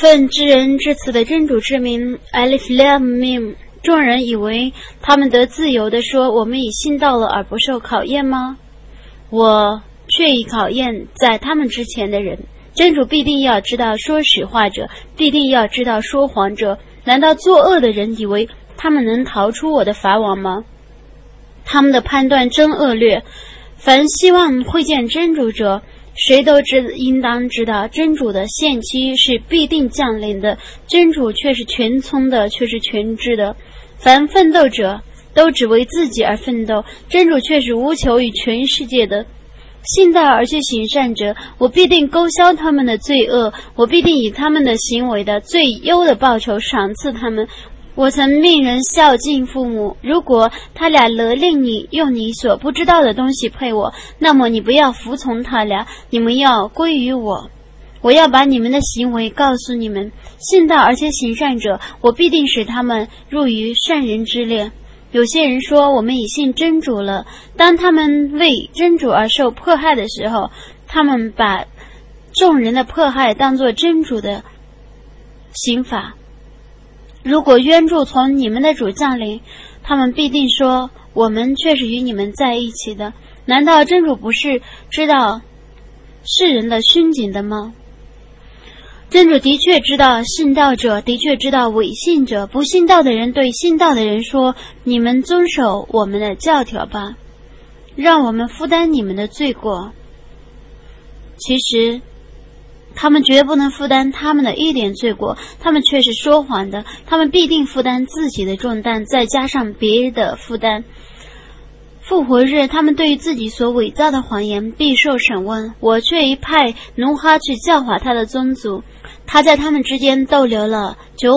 奉至仁至慈的真主之名 Alif Lam Mim。 众人以为他们得自由地说，我们已信道了而不受考验吗？我却已考验在他们之前的人。真主必定要知道说实话者，必定要知道说谎者。难道作恶的人以为他们能逃出我的法网吗？他们的判断真恶劣。凡希望会见真主者，谁都应当知道，真主的限期是必定降临的，真主却是全聪的，却是全知的。凡奋斗者都只为自己而奋斗，真主却是无求于全世界的。信道而且行善者，我必定勾销他们的罪恶，我必定以他们的行为的最优的报酬赏赐他们。我曾命人孝敬父母，如果他俩勒令你用你所不知道的东西配我，那么你不要服从他俩，你们要归于我。我要把你们的行为告诉你们。信道而且行善者，我必定使他们入于善人之列。有些人说，我们已信真主了，当他们为真主而受迫害的时候，他们把众人的迫害当作真主的刑罚。如果援助从你们的主降临，他们必定说，我们却是与你们在一起的。难道真主不是知道世人的凶警的吗？真主的确知道信道者，的确知道伪信者。不信道的人对信道的人说，你们遵守我们的教条吧，让我们负担你们的罪过。其实他们绝不能负担他们的一点罪过，他们却是说谎的，他们必定负担自己的重担，再加上别人的负担。复活日，他们对于自己所伪造的谎言必受审问。我却一派努哈去教化他的宗族，他在他们之间逗留了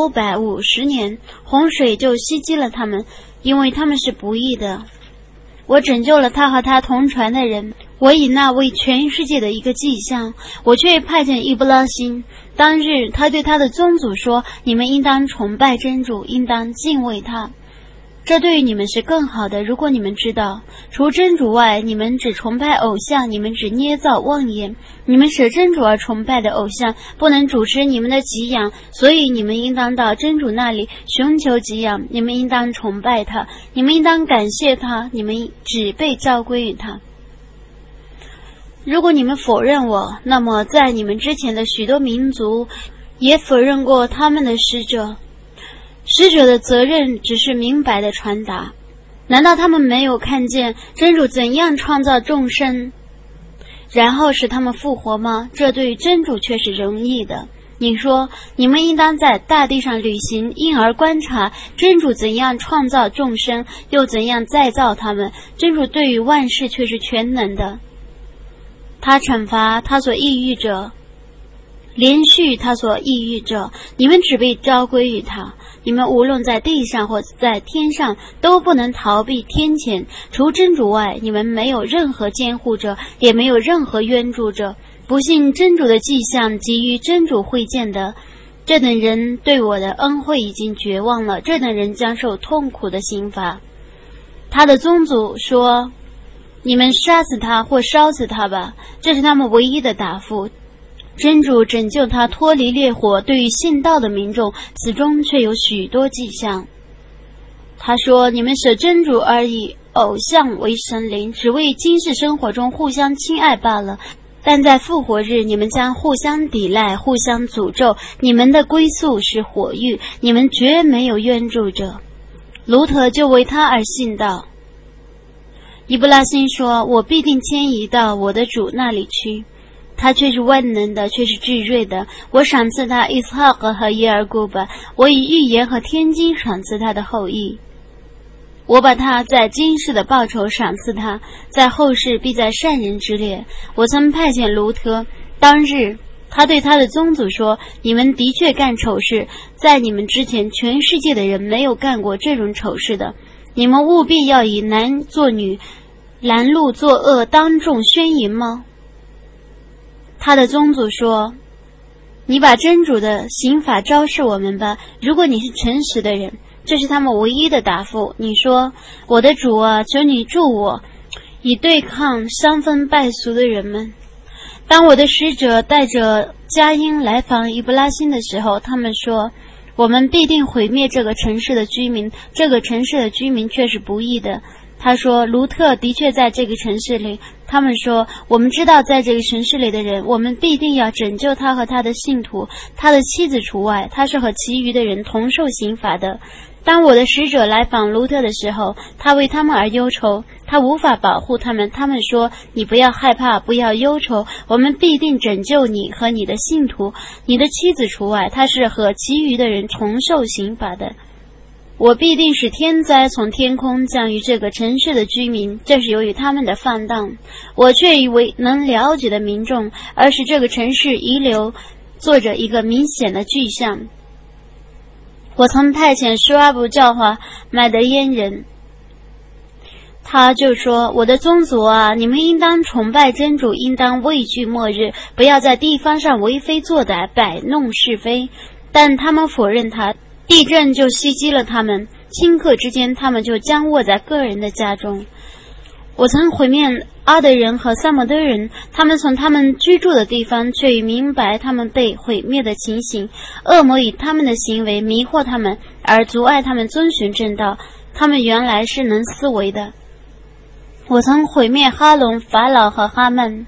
950年，洪水就袭击了他们，因为他们是不义的。我拯救了他和他同船的人，我以那为全世界的一个迹象。我却派遣伊布拉辛，当日他对他的宗族说，你们应当崇拜真主，应当敬畏他，这对于你们是更好的。如果你们知道，除真主外，你们只崇拜偶像，你们只捏造妄言，你们舍真主而崇拜的偶像不能主持你们的给养，所以你们应当到真主那里寻求给养，你们应当崇拜他，你们应当感谢他，你们只被召归于他。如果你们否认我，那么在你们之前的许多民族也否认过他们的使者。使者的责任只是明白的传达。难道他们没有看见真主怎样创造众生，然后使他们复活吗？这对于真主却是容易的。你说，你们应当在大地上旅行，因而观察真主怎样创造众生，又怎样再造他们。真主对于万事却是全能的，他惩罚他所抑郁者，连续他所抑郁者。你们只被召归于他，你们无论在地上或在天上都不能逃避天谴。除真主外，你们没有任何监护者，也没有任何援助者。不信真主的迹象及于真主会见的，这等人对我的恩惠已经绝望了，这等人将受痛苦的刑罚。他的宗族说，你们杀死他或烧死他吧，这是他们唯一的答复。真主拯救他脱离烈火，对于信道的民众，此中却有许多迹象。他说，你们舍真主而以偶像为神灵，只为今世生活中互相亲爱罢了，但在复活日，你们将互相抵赖，互相诅咒，你们的归宿是火狱，你们绝没有援助者。卢特就为他而信道。伊布拉辛说，我必定迁移到我的主那里去，他却是万能的，却是至睿的。我赏赐他伊斯哈格和耶尔古巴，我以预言和天机赏赐他的后裔。我把他在今世的报酬赏赐他，在后世必在善人之列。我曾派遣卢特，当日他对他的宗族说，你们的确干丑事，在你们之前全世界的人没有干过这种丑事的，你们务必要以男作女，拦路作恶，当众宣淫吗？他的宗族说，你把真主的刑法昭示我们吧，如果你是诚实的人。这是他们唯一的答复。你说，我的主啊，求你助我，以对抗伤风败俗的人们。 当我的使者带着佳音来访伊布拉欣的时候，他们说，我们必定毁灭这个城市的居民，这个城市的居民却是不义的。他说，卢特的确在这个城市里。他们说，我们知道在这个城市里的人，我们必定要拯救他和他的信徒，他的妻子除外，他是和其余的人同受刑罚的。当我的使者来访卢特的时候，他为他们而忧愁，他无法保护他们。他们说，你不要害怕，不要忧愁，我们必定拯救你和你的信徒，你的妻子除外，他是和其余的人同受刑罚的。我必定使天灾从天空降于这个城市的居民，这是由于他们的放荡。我却以为能了解的民众，而使这个城市遗留做着一个明显的具象。我曾派遣舒阿布教化麦德耶人，他就说，我的宗族啊，你们应当崇拜真主，应当畏惧末日，不要在地方上为非作歹，摆弄是非。但他们否认他，地震就袭击了他们，顷刻之间他们就将卧在个人的家中。我曾毁灭阿德人和萨摩德人，他们从他们居住的地方却已明白他们被毁灭的情形，恶魔以他们的行为迷惑他们，而阻碍他们遵循正道，他们原来是能思维的。我曾毁灭哈龙、法老和哈曼，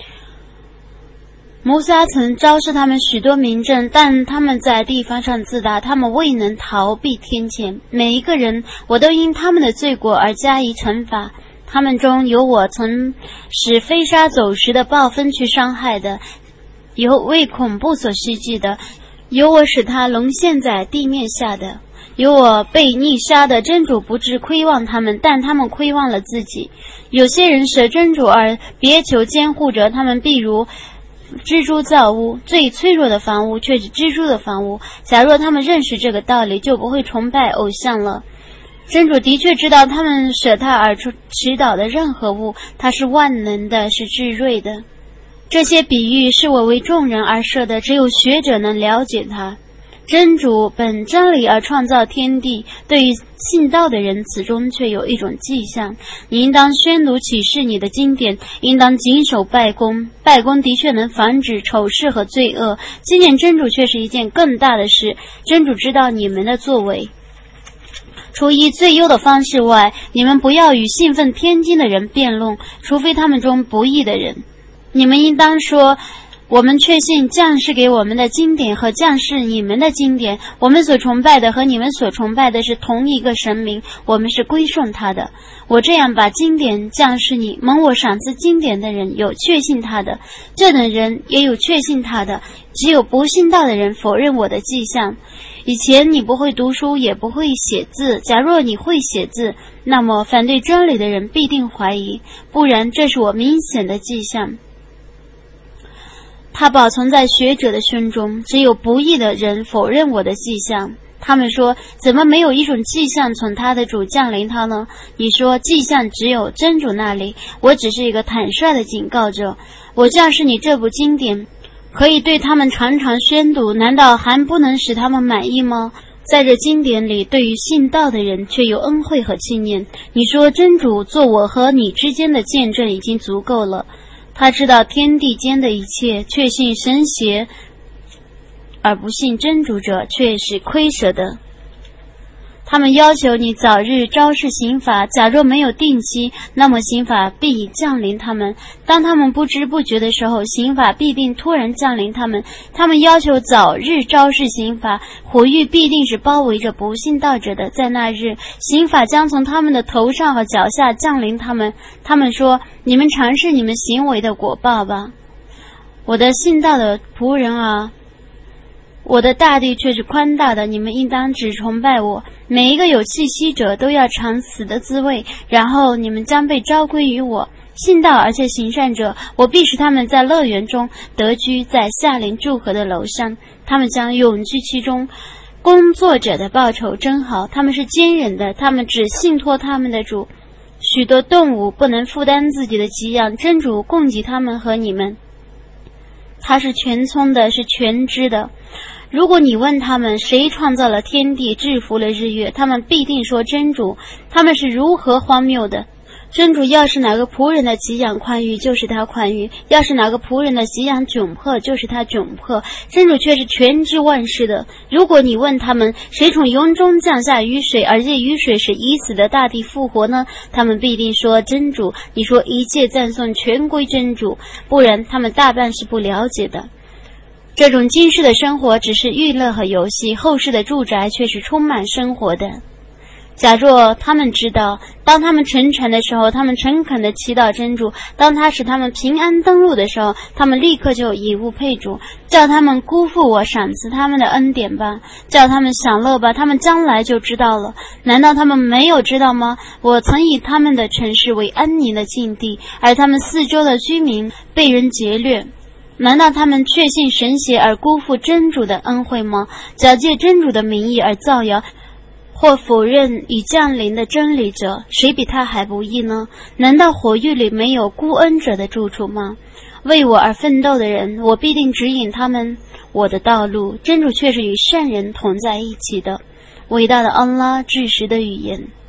摩萨曾昭示他们许多明证，但他们在地方上自大，他们未能逃避天谴。每一个人，我都因他们的罪过而加以惩罚。他们中有我曾使飞沙走石的暴风去伤害的，有为恐怖所袭击的，有我使他沦陷在地面下的，有我被溺杀的。真主不致亏望他们，但他们亏望了自己。有些人舍真主而别求监护者，他们必如蜘蛛造屋，最脆弱的房屋却是蜘蛛的房屋。假若他们认识这个道理，就不会崇拜偶像了。真主的确知道他们舍他而祈祷的任何物，他是万能的，是至睿的。这些比喻是我为众人而设的，只有学者能了解它。真主本真理而创造天地，对于信道的人，此中却有一种迹象。你应当宣读启示你的经典，应当谨守拜功。拜功的确能防止丑事和罪恶，纪念真主却是一件更大的事。真主知道你们的作为。除以最优的方式外，你们不要与信奉天经的人辩论，除非他们中不义的人。你们应当说，我们确信降世给我们的经典和降世你们的经典，我们所崇拜的和你们所崇拜的是同一个神明，我们是归顺他的。我这样把经典降世你，蒙我赏赐经典的人有确信他的，这等人也有确信他的，只有不信道的人否认我的迹象。以前你不会读书，也不会写字，假若你会写字，那么反对真理的人必定怀疑，不然这是我明显的迹象。它保存在学者的胸中，只有不义的人否认我的迹象。他们说，怎么没有一种迹象从他的主降临他呢？你说迹象只有真主那里，我只是一个坦率的警告者。我降示你这部经典，可以对他们常常宣读，难道还不能使他们满意吗？在这经典里，对于信道的人却有恩惠和纪念。你说真主做我和你之间的见证已经足够了。他知道天地间的一切，确信神邪而不信真主者却是亏舍的。他们要求你早日昭示刑罚，假若没有定期，那么刑罚必已降临他们。当他们不知不觉的时候，刑罚必定突然降临他们。他们要求早日昭示刑罚，火狱必定是包围着不信道者的。在那日，刑罚将从他们的头上和脚下降临他们。他们说，你们尝试你们行为的果报吧。我的信道的仆人啊，我的大地却是宽大的，你们应当只崇拜我。每一个有气息者都要尝死的滋味，然后你们将被召归于我。信道而且行善者，我必使他们在乐园中得居，在夏林祝贺的楼上，他们将永居其中。工作者的报酬真好，他们是坚忍的，他们只信托他们的主。许多动物不能负担自己的给养，真主供给他们和你们。他是全聪的，是全知的。如果你问他们谁创造了天地，制服了日月，他们必定说真主。他们是如何荒谬的！ 真主要是哪个仆人的给养宽裕，就是他宽裕；要是哪个仆人的给养窘迫，就是他窘迫。真主却是全知万事的。如果你问他们，谁从云中降下雨水，而这雨水使已死的大地复活呢？他们必定说真主。你说一切赞颂全归真主，不然他们大半是不了解的。这种今世的生活只是娱乐和游戏，后世的住宅却是充满生活的。假若他们知道，当他们沉船的时候，他们诚恳地祈祷真主；当他使他们平安登陆的时候，他们立刻就以物配主。叫他们辜负我赏赐他们的恩典吧，叫他们享乐吧，他们将来就知道了。难道他们没有知道吗？我曾以他们的城市为安宁的境地，而他们四周的居民被人劫掠。难道他们确信神邪而辜负真主的恩惠吗？假借真主的名义而造谣，或否认已降临的真理者，谁比他还不义呢？难道火狱里没有孤恩者的住处吗？为我而奋斗的人，我必定指引他们我的道路。真主却是与善人同在一起的。伟大的安拉至实的语言。